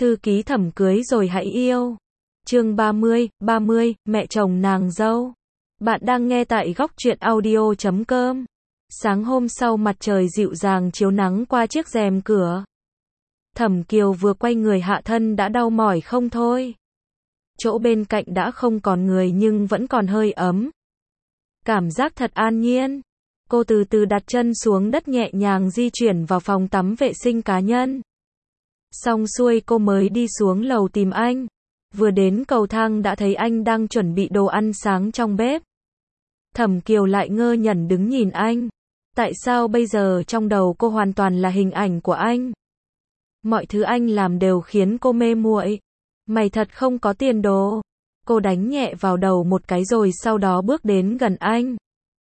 Thư ký Thẩm cưới rồi hãy yêu. Chương 30, mẹ chồng nàng dâu. Bạn đang nghe tại góc truyện audio.com. Sáng hôm sau mặt trời dịu dàng chiếu nắng qua chiếc rèm cửa. Thẩm Kiều vừa quay người hạ thân đã đau mỏi không thôi. Chỗ bên cạnh đã không còn người nhưng vẫn còn hơi ấm. Cảm giác thật an nhiên. Cô từ từ đặt chân xuống đất nhẹ nhàng di chuyển vào phòng tắm vệ sinh cá nhân. Xong xuôi cô mới đi xuống lầu tìm anh. Vừa đến cầu thang đã thấy anh đang chuẩn bị đồ ăn sáng trong bếp. Thẩm Kiều lại ngơ ngẩn đứng nhìn anh. Tại sao bây giờ trong đầu cô hoàn toàn là hình ảnh của anh? Mọi thứ anh làm đều khiến cô mê muội. Mày thật không có tiền đồ. Cô đánh nhẹ vào đầu một cái rồi sau đó bước đến gần anh.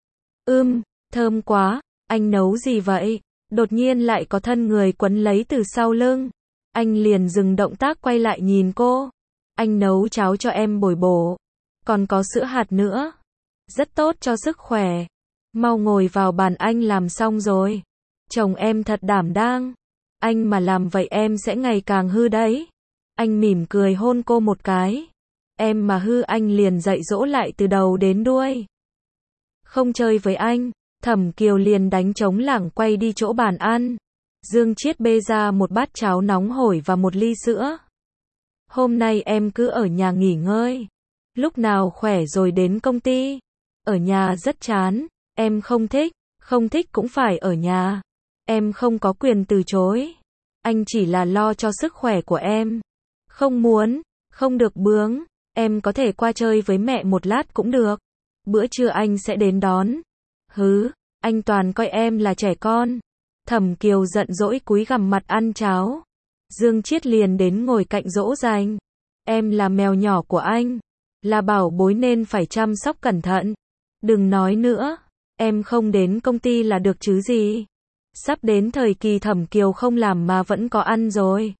Thơm quá, anh nấu gì vậy? Đột nhiên lại có thân người quấn lấy từ sau lưng. Anh liền dừng động tác quay lại nhìn cô. Anh nấu cháo cho em bồi bổ. Còn có sữa hạt nữa. Rất tốt cho sức khỏe. Mau ngồi vào bàn, anh làm xong rồi. Chồng em thật đảm đang. Anh mà làm vậy em sẽ ngày càng hư đấy. Anh mỉm cười hôn cô một cái. Em mà hư anh liền dạy dỗ lại từ đầu đến đuôi. Không chơi với anh. Thẩm Kiều liền đánh trống lảng quay đi chỗ bàn ăn. Dương Chiết bê ra một bát cháo nóng hổi và một ly sữa. Hôm nay em cứ ở nhà nghỉ ngơi. Lúc nào khỏe rồi đến công ty. Ở nhà rất chán. Em không thích cũng phải ở nhà. Em không có quyền từ chối. Anh chỉ là lo cho sức khỏe của em. Không muốn, không được bướng. Em có thể qua chơi với mẹ một lát cũng được. Bữa trưa anh sẽ đến đón. Anh toàn coi em là trẻ con. Thẩm Kiều giận dỗi cúi gằm mặt ăn cháo. Dương Chiết liền đến ngồi cạnh dỗ dành. Em là mèo nhỏ của anh. Là bảo bối nên phải chăm sóc cẩn thận. Đừng nói nữa. Em không đến công ty là được chứ gì. Sắp đến thời kỳ Thẩm Kiều không làm mà vẫn có ăn rồi.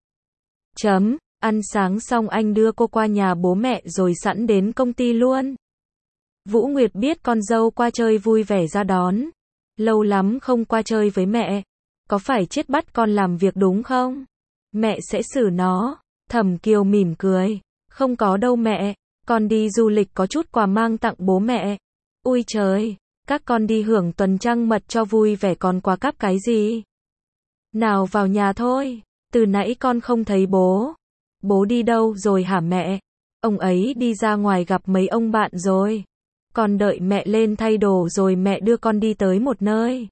Ăn sáng xong anh đưa cô qua nhà bố mẹ rồi sẵn đến công ty luôn. Vũ Nguyệt biết con dâu qua chơi vui vẻ ra đón. Lâu lắm không qua chơi với mẹ. Có phải Chiết bắt con làm việc đúng không? Mẹ sẽ xử nó. Thẩm Kiều mỉm cười. Không có đâu mẹ. Con đi du lịch có chút quà mang tặng bố mẹ. Ui trời. Các con đi hưởng tuần trăng mật cho vui vẻ còn quà cáp cái gì? Nào vào nhà thôi. Từ nãy con không thấy bố. Bố đi đâu rồi hả mẹ? Ông ấy đi ra ngoài gặp mấy ông bạn rồi. Con đợi mẹ lên thay đồ rồi mẹ đưa con đi tới một nơi.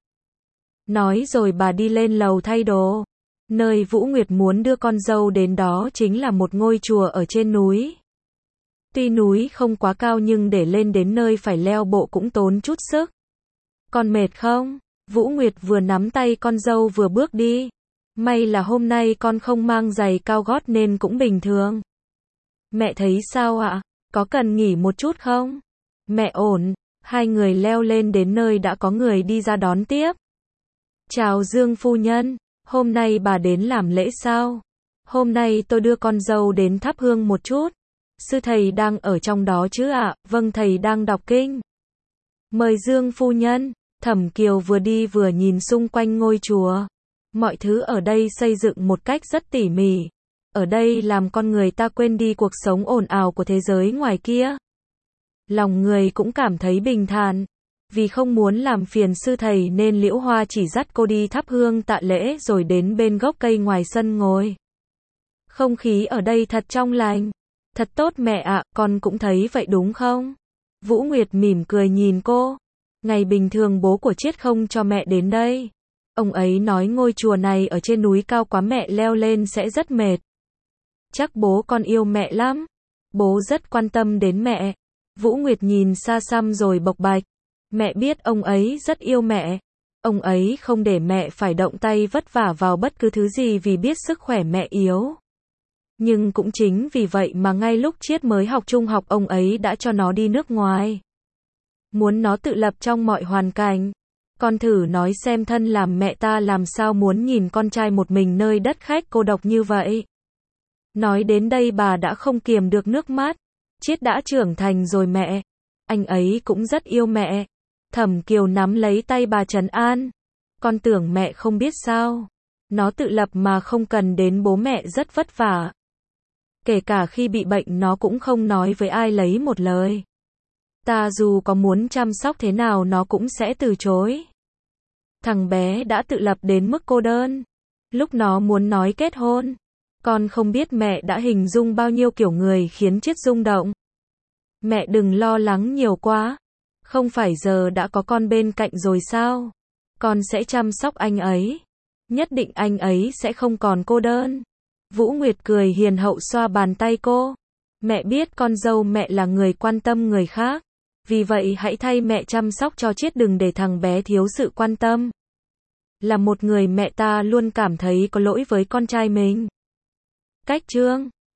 Nói rồi bà đi lên lầu thay đồ. Nơi Vũ Nguyệt muốn đưa con dâu đến đó chính là một ngôi chùa ở trên núi. Tuy núi không quá cao nhưng để lên đến nơi phải leo bộ cũng tốn chút sức. Con mệt không? Vũ Nguyệt vừa nắm tay con dâu vừa bước đi. May là hôm nay con không mang giày cao gót nên cũng bình thường. Mẹ thấy sao ạ? Có cần nghỉ một chút không? Mẹ ổn. Hai người leo lên đến nơi đã có người đi ra đón tiếp. Chào Dương phu nhân. Hôm nay bà đến làm lễ sao? Hôm nay tôi đưa con dâu đến thắp hương một chút. Sư thầy đang ở trong đó chứ ạ? Vâng, thầy đang đọc kinh. Mời Dương phu nhân. Thẩm Kiều vừa đi vừa nhìn xung quanh ngôi chùa. Mọi thứ ở đây xây dựng một cách rất tỉ mỉ. Ở đây làm con người ta quên đi cuộc sống ồn ào của thế giới ngoài kia. Lòng người cũng cảm thấy bình thản. Vì không muốn làm phiền sư thầy nên Liễu Hoa chỉ dắt cô đi thắp hương tạ lễ rồi đến bên gốc cây ngoài sân ngồi. Không khí ở đây thật trong lành. Thật tốt mẹ ạ, con cũng thấy vậy đúng không? Vũ Nguyệt mỉm cười nhìn cô. Ngày bình thường bố của Chiết không cho mẹ đến đây. Ông ấy nói ngôi chùa này ở trên núi cao quá mẹ leo lên sẽ rất mệt. Chắc bố con yêu mẹ lắm. Bố rất quan tâm đến mẹ. Vũ Nguyệt nhìn xa xăm rồi bộc bạch. Mẹ biết ông ấy rất yêu mẹ. Ông ấy không để mẹ phải động tay vất vả vào bất cứ thứ gì vì biết sức khỏe mẹ yếu. Nhưng cũng chính vì vậy mà ngay lúc Chiết mới học trung học ông ấy đã cho nó đi nước ngoài. Muốn nó tự lập trong mọi hoàn cảnh. Con thử nói xem thân làm mẹ ta làm sao muốn nhìn con trai một mình nơi đất khách cô độc như vậy. Nói đến đây bà đã không kiềm được nước mắt. Chiết đã trưởng thành rồi mẹ. Anh ấy cũng rất yêu mẹ. Thẩm Kiều nắm lấy tay bà trấn an. Con tưởng mẹ không biết sao. Nó tự lập mà không cần đến bố mẹ rất vất vả. Kể cả khi bị bệnh nó cũng không nói với ai lấy một lời. Ta dù có muốn chăm sóc thế nào nó cũng sẽ từ chối. Thằng bé đã tự lập đến mức cô đơn. Lúc nó muốn nói kết hôn, con không biết mẹ đã hình dung bao nhiêu kiểu người khiến Triết rung động. Mẹ đừng lo lắng nhiều quá. Không phải giờ đã có con bên cạnh rồi sao? Con sẽ chăm sóc anh ấy. Nhất định anh ấy sẽ không còn cô đơn. Vũ Nguyệt cười hiền hậu xoa bàn tay cô. Mẹ biết con dâu mẹ là người quan tâm người khác. Vì vậy hãy thay mẹ chăm sóc cho Triết, đừng để thằng bé thiếu sự quan tâm. Là một người mẹ ta luôn cảm thấy có lỗi với con trai mình. Cách chương